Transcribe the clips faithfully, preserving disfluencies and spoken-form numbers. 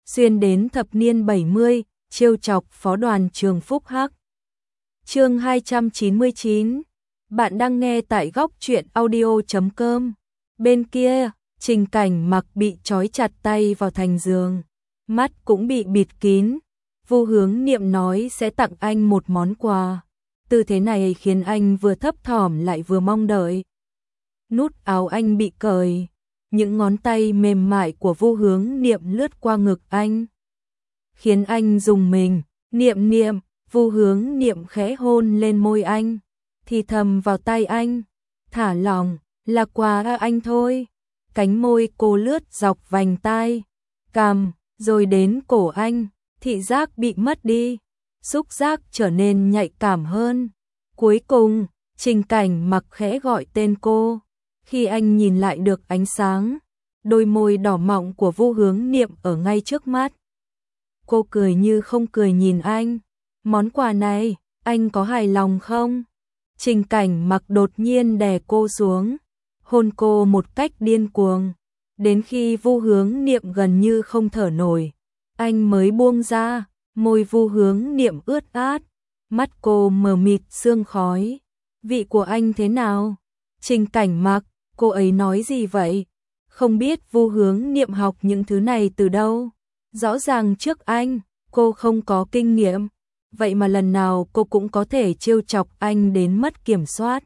xuyên đến thập niên bảy mươi, trêu chọc phó đoàn trường Phúc Hắc. Chương hai trăm chín mươi chín. Bạn đang nghe tại góc truyện audio chấm com. Bên kia, Trình Cảnh Mặc bị trói chặt tay vào thành giường, mắt cũng bị bịt kín. Vu Hướng Niệm nói sẽ tặng anh một món quà. Tư thế này khiến anh vừa thấp thỏm lại vừa mong đợi. Nút áo anh bị cởi, những ngón tay mềm mại của Vu Hướng Niệm lướt qua ngực anh, khiến anh rùng mình. Niệm Niệm, Vu Hướng Niệm khẽ hôn lên môi anh, thì thầm vào tai anh, thả lỏng, là quà anh thôi. Cánh môi cô lướt dọc vành tai, cằm, rồi đến cổ anh, thị giác bị mất đi, xúc giác trở nên nhạy cảm hơn. Cuối cùng, Trình Cảnh Mặc khẽ gọi tên cô. Khi anh nhìn lại được ánh sáng, đôi môi đỏ mọng của Vu Hướng Niệm ở ngay trước mắt. Cô cười như không cười nhìn anh. Món quà này, anh có hài lòng không? Trình Cảnh Mặc đột nhiên đè cô xuống, hôn cô một cách điên cuồng. Đến khi Vu Hướng Niệm gần như không thở nổi, anh mới buông ra. Môi Vu Hướng Niệm ướt át, mắt cô mờ mịt sương khói. Vị của anh thế nào? Trình Cảnh Mặc, cô ấy nói gì vậy? Không biết Vu Hướng Niệm học những thứ này từ đâu. Rõ ràng trước anh, cô không có kinh nghiệm. Vậy mà lần nào cô cũng có thể trêu chọc anh đến mất kiểm soát.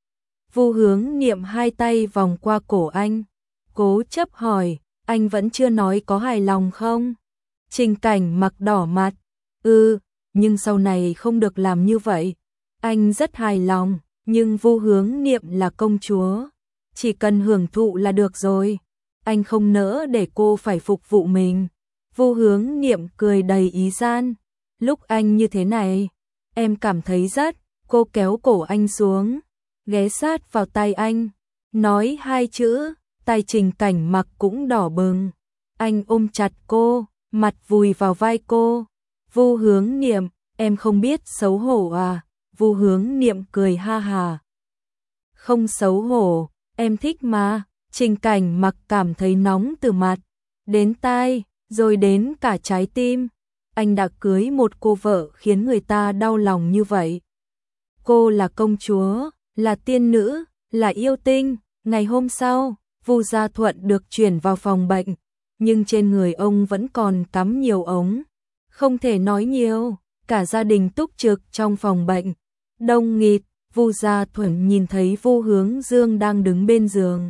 Vu Hướng Niệm hai tay vòng qua cổ anh, cố chấp hỏi, anh vẫn chưa nói có hài lòng không? Trình Cảnh Mặc đỏ mặt, ừ, nhưng sau này không được làm như vậy. Anh rất hài lòng, nhưng Vu Hướng Niệm là công chúa, chỉ cần hưởng thụ là được rồi. Anh không nỡ để cô phải phục vụ mình. Vu Hướng Niệm cười đầy ý gian. Lúc anh như thế này, em cảm thấy rất. Cô kéo cổ anh xuống, ghé sát vào tay anh, nói hai chữ. Tay Trình Cảnh Mặc cũng đỏ bừng. Anh ôm chặt cô, mặt vùi vào vai cô. Vu Hướng Niệm, em không biết xấu hổ à? Vu Hướng Niệm cười ha hà. Không xấu hổ, em thích mà. Trình Cảnh Mặc cảm thấy nóng từ mặt đến tai, rồi đến cả trái tim. Anh đã cưới một cô vợ khiến người ta đau lòng như vậy. Cô là công chúa, là tiên nữ, là yêu tinh. Ngày hôm sau, Vu Gia Thuận được chuyển vào phòng bệnh, nhưng trên người ông vẫn còn cắm nhiều ống. Không thể nói nhiều, cả gia đình túc trực trong phòng bệnh. Đông nghịt, Vu Gia Thuận nhìn thấy Vu Hướng Dương đang đứng bên giường,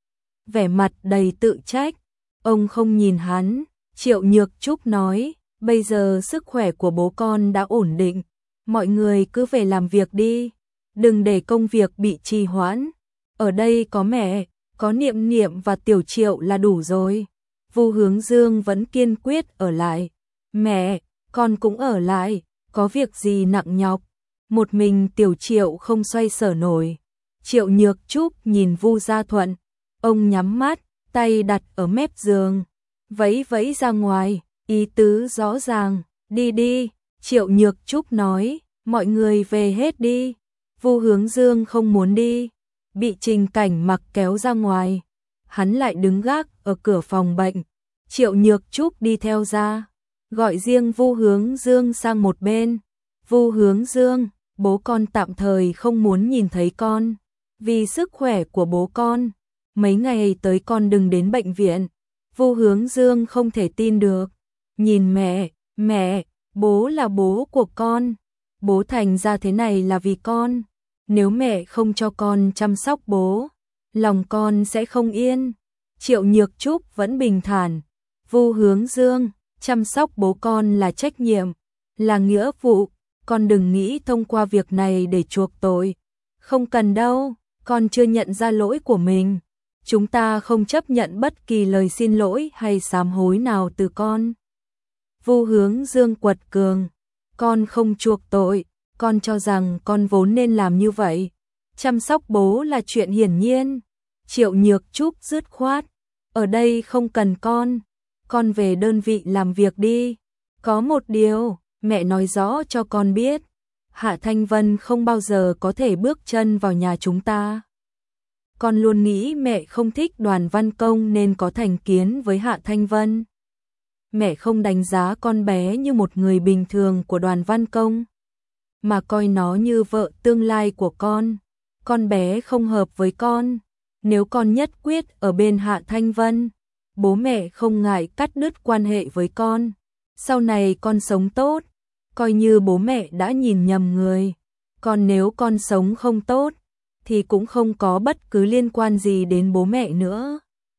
vẻ mặt đầy tự trách. Ông không nhìn hắn. Triệu Nhược Trúc nói, bây giờ sức khỏe của bố con đã ổn định, mọi người cứ về làm việc đi, đừng để công việc bị trì hoãn. Ở đây có mẹ, có Niệm Niệm và Tiểu Triệu là đủ rồi. Vu Hướng Dương vẫn kiên quyết ở lại. Mẹ, con cũng ở lại, có việc gì nặng nhọc. Một mình Tiểu Triệu không xoay sở nổi. Triệu Nhược Trúc nhìn Vu Gia Thuận, ông nhắm mắt, tay đặt ở mép giường, vẫy vẫy ra ngoài, ý tứ rõ ràng, đi đi. Triệu Nhược Trúc nói, mọi người về hết đi. Vu Hướng Dương không muốn đi, bị Trình Cảnh Mặc kéo ra ngoài. Hắn lại đứng gác ở cửa phòng bệnh. Triệu Nhược Trúc đi theo ra, gọi riêng Vu Hướng Dương sang một bên. Vu Hướng Dương, bố con tạm thời không muốn nhìn thấy con, vì sức khỏe của bố con. Mấy ngày tới con đừng đến bệnh viện. Vu Hướng Dương không thể tin được. Nhìn mẹ, mẹ, bố là bố của con. Bố thành ra thế này là vì con. Nếu mẹ không cho con chăm sóc bố, lòng con sẽ không yên. Triệu Nhược Trúc vẫn bình thản. Vu Hướng Dương, chăm sóc bố con là trách nhiệm, là nghĩa vụ. Con đừng nghĩ thông qua việc này để chuộc tội. Không cần đâu, con chưa nhận ra lỗi của mình. Chúng ta không chấp nhận bất kỳ lời xin lỗi hay sám hối nào từ con. Vu Hướng Dương quật cường, con không chuộc tội, con cho rằng con vốn nên làm như vậy. Chăm sóc bố là chuyện hiển nhiên. Triệu Nhược Trúc dứt khoát, ở đây không cần con, con về đơn vị làm việc đi. Có một điều, mẹ nói rõ cho con biết, Hạ Thanh Vân không bao giờ có thể bước chân vào nhà chúng ta. Con luôn nghĩ mẹ không thích Đoàn Văn Công nên có thành kiến với Hạ Thanh Vân. mẹ không đánh giá con bé như một người bình thường của Đoàn Văn Công, mà coi nó như vợ tương lai của con. Con bé không hợp với con, nếu con nhất quyết ở bên Hạ Thanh Vân, bố mẹ không ngại cắt đứt quan hệ với con. Sau này con sống tốt, coi như bố mẹ đã nhìn nhầm người. Còn nếu con sống không tốt, thì cũng không có bất cứ liên quan gì đến bố mẹ nữa.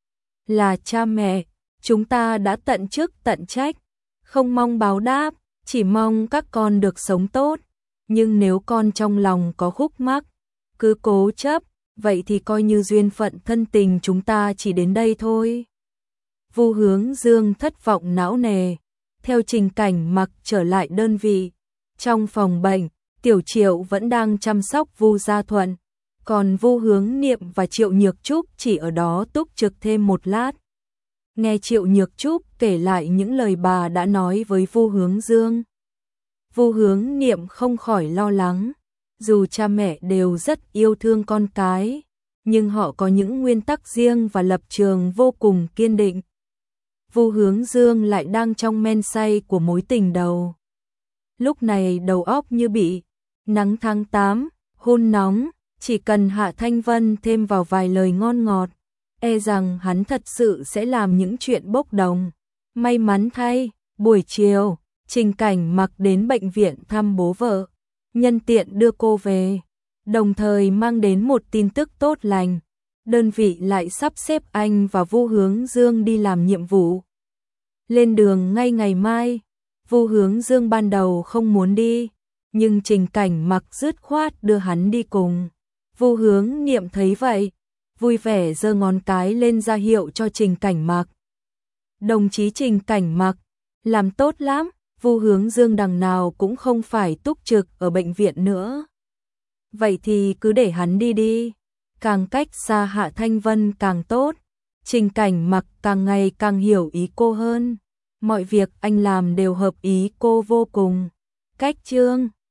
Là cha mẹ, chúng ta đã tận chức tận trách, không mong báo đáp, chỉ mong các con được sống tốt. Nhưng nếu con trong lòng có khúc mắc, cứ cố chấp, vậy thì coi như duyên phận thân tình chúng ta chỉ đến đây thôi. Vu Hướng Dương thất vọng não nề, theo Trình Cảnh Mặc trở lại đơn vị. Trong phòng bệnh, Tiểu Triệu vẫn đang chăm sóc Vu Gia Thuận, còn Vu Hướng Niệm và Triệu Nhược Trúc chỉ ở đó túc trực thêm một lát. Nghe Triệu Nhược Trúc kể lại những lời bà đã nói với Vu Hướng Dương, Vu Hướng Niệm không khỏi lo lắng. Dù cha mẹ đều rất yêu thương con cái, nhưng họ có những nguyên tắc riêng và lập trường vô cùng kiên định. Vu Hướng Dương lại đang trong men say của mối tình đầu. Lúc này đầu óc như bị nắng tháng tám, hôn nóng, chỉ cần Hạ Thanh Vân thêm vào vài lời ngon ngọt, e rằng hắn thật sự sẽ làm những chuyện bốc đồng. May mắn thay, buổi chiều, Trình Cảnh Mặc đến bệnh viện thăm bố vợ, nhân tiện đưa cô về, đồng thời mang đến một tin tức tốt lành. Đơn vị lại sắp xếp anh và Vu Hướng Dương đi làm nhiệm vụ. Lên đường ngay ngày mai, Vu Hướng Dương ban đầu không muốn đi, nhưng Trình Cảnh Mặc dứt khoát đưa hắn đi cùng. Vu Hướng Niệm thấy vậy, vui vẻ giơ ngón cái lên ra hiệu cho Trình Cảnh Mặc. Đồng chí Trình Cảnh Mặc, làm tốt lắm, Vu Hướng Dương đằng nào cũng không phải túc trực ở bệnh viện nữa. Vậy thì cứ để hắn đi đi, càng cách xa Hạ Thanh Vân càng tốt. Trình Cảnh Mặc càng ngày càng hiểu ý cô hơn, mọi việc anh làm đều hợp ý cô vô cùng. Cách chương